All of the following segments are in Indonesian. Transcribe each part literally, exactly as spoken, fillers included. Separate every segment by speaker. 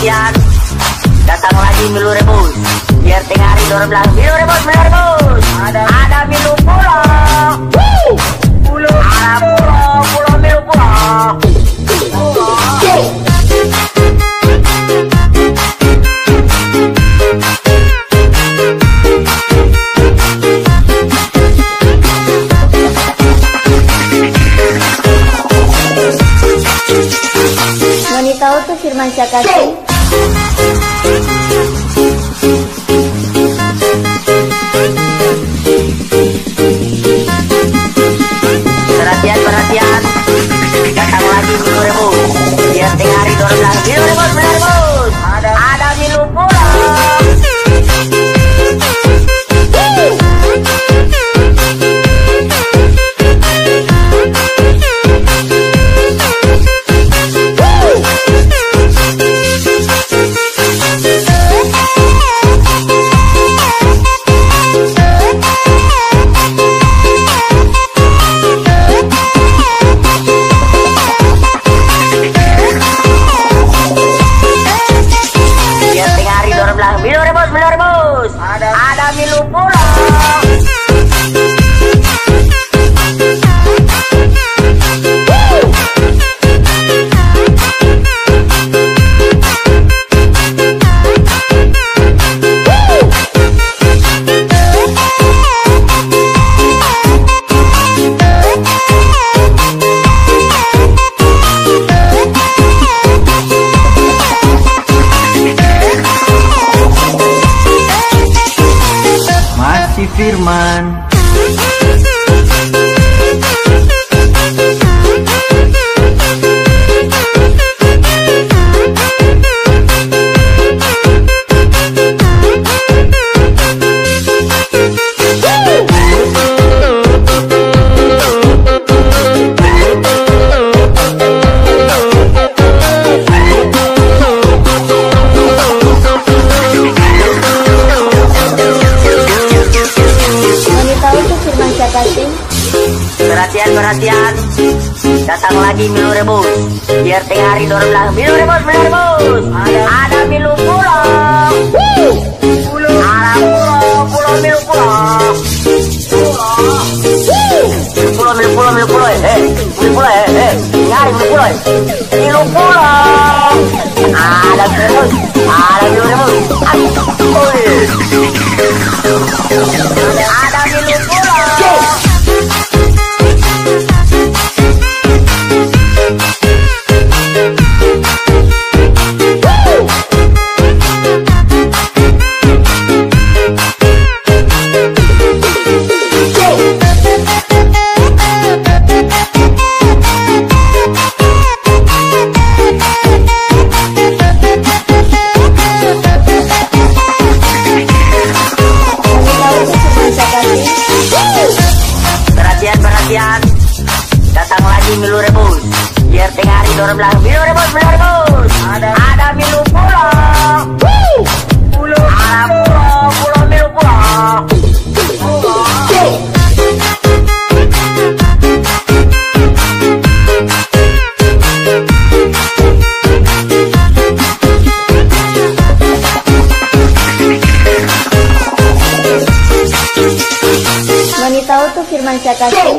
Speaker 1: perhatian, datang lagi Milu Rebus. Biar tengah hari dorong belakang Milu Rebus, Milu Rebus. Ada, ada Milu Pulo. Pulo, ada Pulo, Pulo Milu Pulo.
Speaker 2: Wanita Utuh Firman Syakasih.
Speaker 1: Perhatian, perhatian, datang lagi Milu Rebus. Biar tengah hari dorong belakang Milu Rebus, Milu Rebus. Ada, ada Milu Pulo. Milu Rebus, Milu Rebus. Ada, ada Milu Pulo.
Speaker 3: Firman.
Speaker 1: Perhatian, perhatian, datang lagi Milu Rebus. Biar tengah hari dorong belakang Milu Rebus, Milu Rebus. Ada, ada Milu Pulo. Pulo, ada Pulo, Pulo Milu Pulo. Pulo, Milu Pulo, Milu Pulo, eh, Milu Pulo, eh, eh, nyari Milu Pulo, eh, Milu Pulo. Ada Milu Rebus, ada Milu Rebus. Ada Milu Pulo. Perhatian, perhatian, datang lagi Milu Rebus. Biar tengah hari dorong belakang Milu Rebus, Milu Rebus. Ada, ada Milu Pulo. Pulo, ada Pulo, Pulo Milu Pulo.
Speaker 2: Wanita Utuh Firman Syakasih.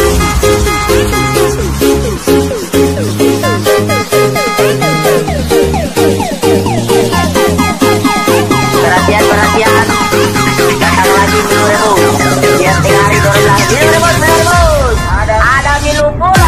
Speaker 1: Perhatian, perhatian, datang lagi Milu Rebus. Biar tengah hari dorong belakang Milu Rebus, Milu Rebus. Ada, ada Milu Pulo.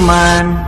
Speaker 1: teman.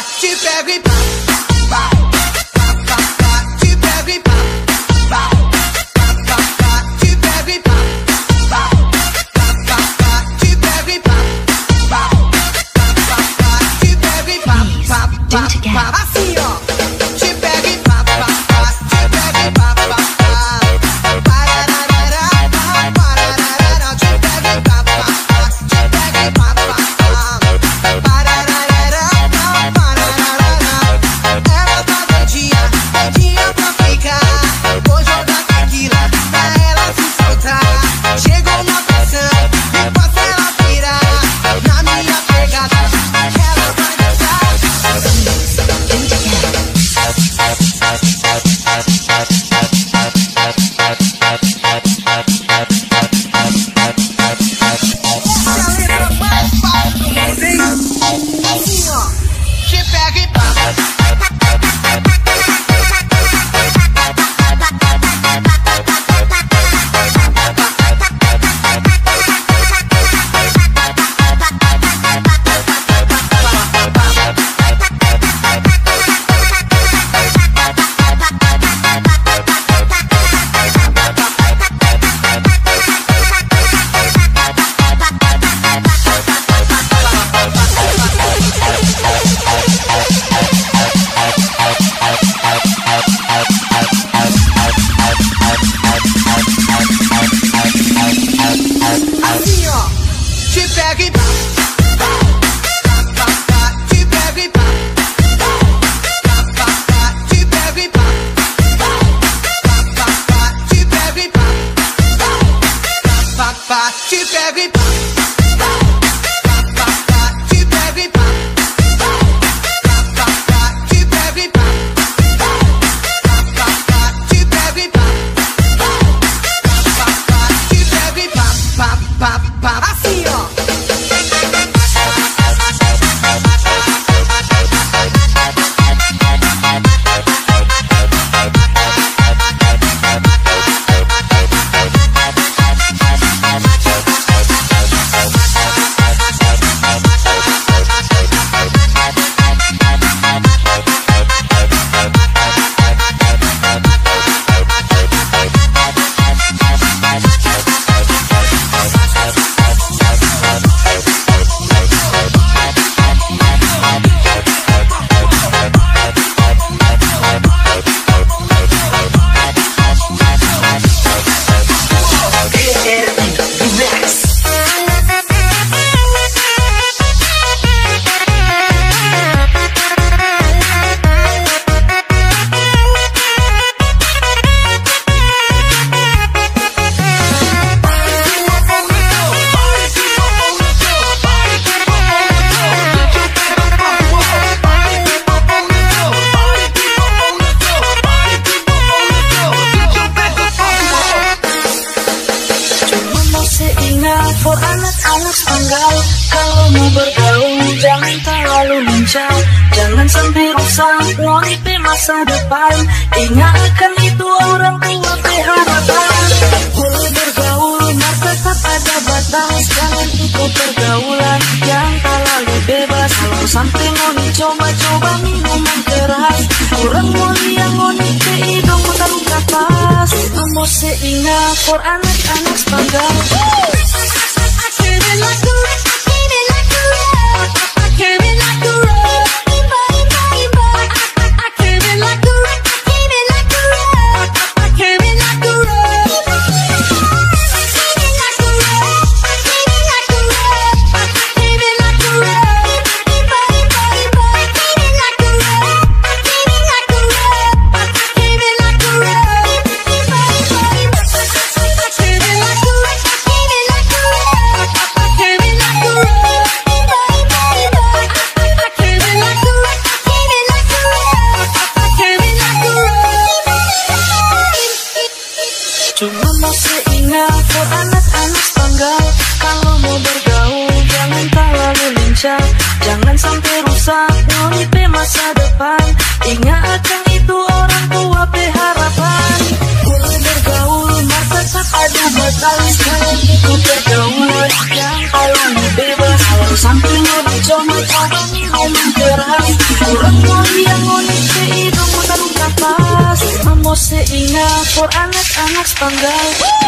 Speaker 3: te pego e pá, pá, pá, pá, pá, te pego e pá, pá, pá, pá, pá, te pego e pá, pá, pá, pá, pá, te pego e pá, pá, pá, pá, pá, te pego e pá, pá, pá, pá, assim ó, te pego e pá, pá, pá, te pego e pá, pá, pá, parararara, pá, parararara, te pego e pá, pá, pá, te pego e pá, pá, pá, parararara, pá, parararara, ela tá doidinha, doidinha pra ficar, vou jogar tequila pra ela se soltar, chegou uma pressão, e faço ela virar, na minha pegada, ela vai dançar. Assim ó, te pega e pá. Assim ó, te pega e pá, pá, pá, pá, pá, te pega e pá, pá, pá, pá, te pega e pá, pá, pá, pá, pá, te pega e pá, pá, pá, pá, te pega e pá, pá, pá, pá, te pega e pá, pá, pá, pá, te pega e pá, pá, pá, pá, te pega e pá, pá, pá, pá, te pega e pá, pá, pá, pá, assim ó.
Speaker 4: For anak-anak tanggal, kalau mau bergaul jangan terlalu lincah, jangan sampai rusak wanita masa depan. Ingat akan itu orang tua harapan. Boleh bergaul, mas tetap ada batas. Jangan ikut pergaulan yang terlalu bebas. Kalau sampai ngoni coba-coba minuman keras, kurang mulia ngoni ke hidung taruh kapas. Kamu seingat for anak-anak tanggal. Cuma masih ingat for anak-anak tanggal, kalau mau bergaul jangan terlalu lincah, jangan sampai rusak ngonipe masa depan. Ingat akan itu orang tua harapan. Boleh bergaul mas tetap ada batas. Jangan ikut pergaulan yang terlalu bebas. Kalau sampai ngoni coba-coba minuman keras, for anak-anak Spanggal.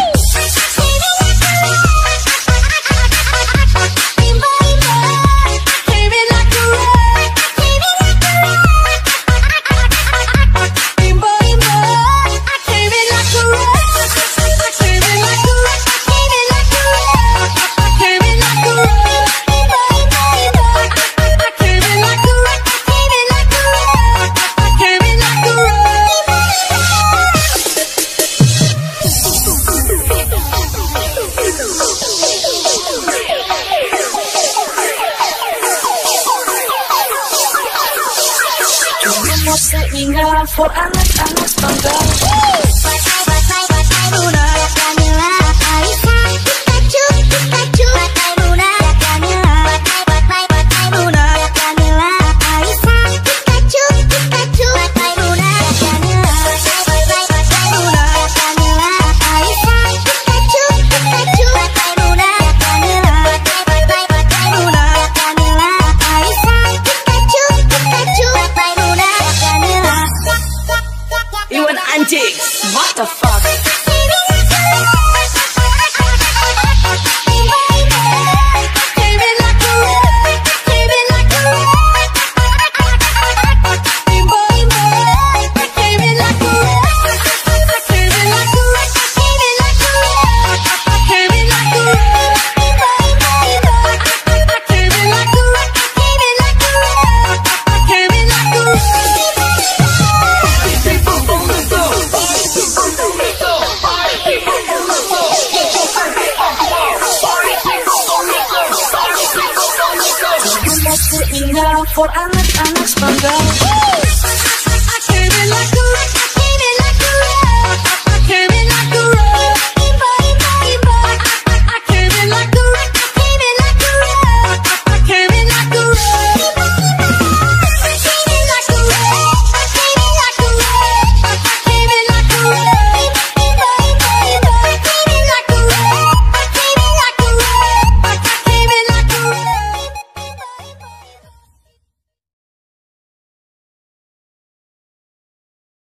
Speaker 4: Sehingga for anak-anak Spanggal. What the fuck? For anak-anak Spanggal.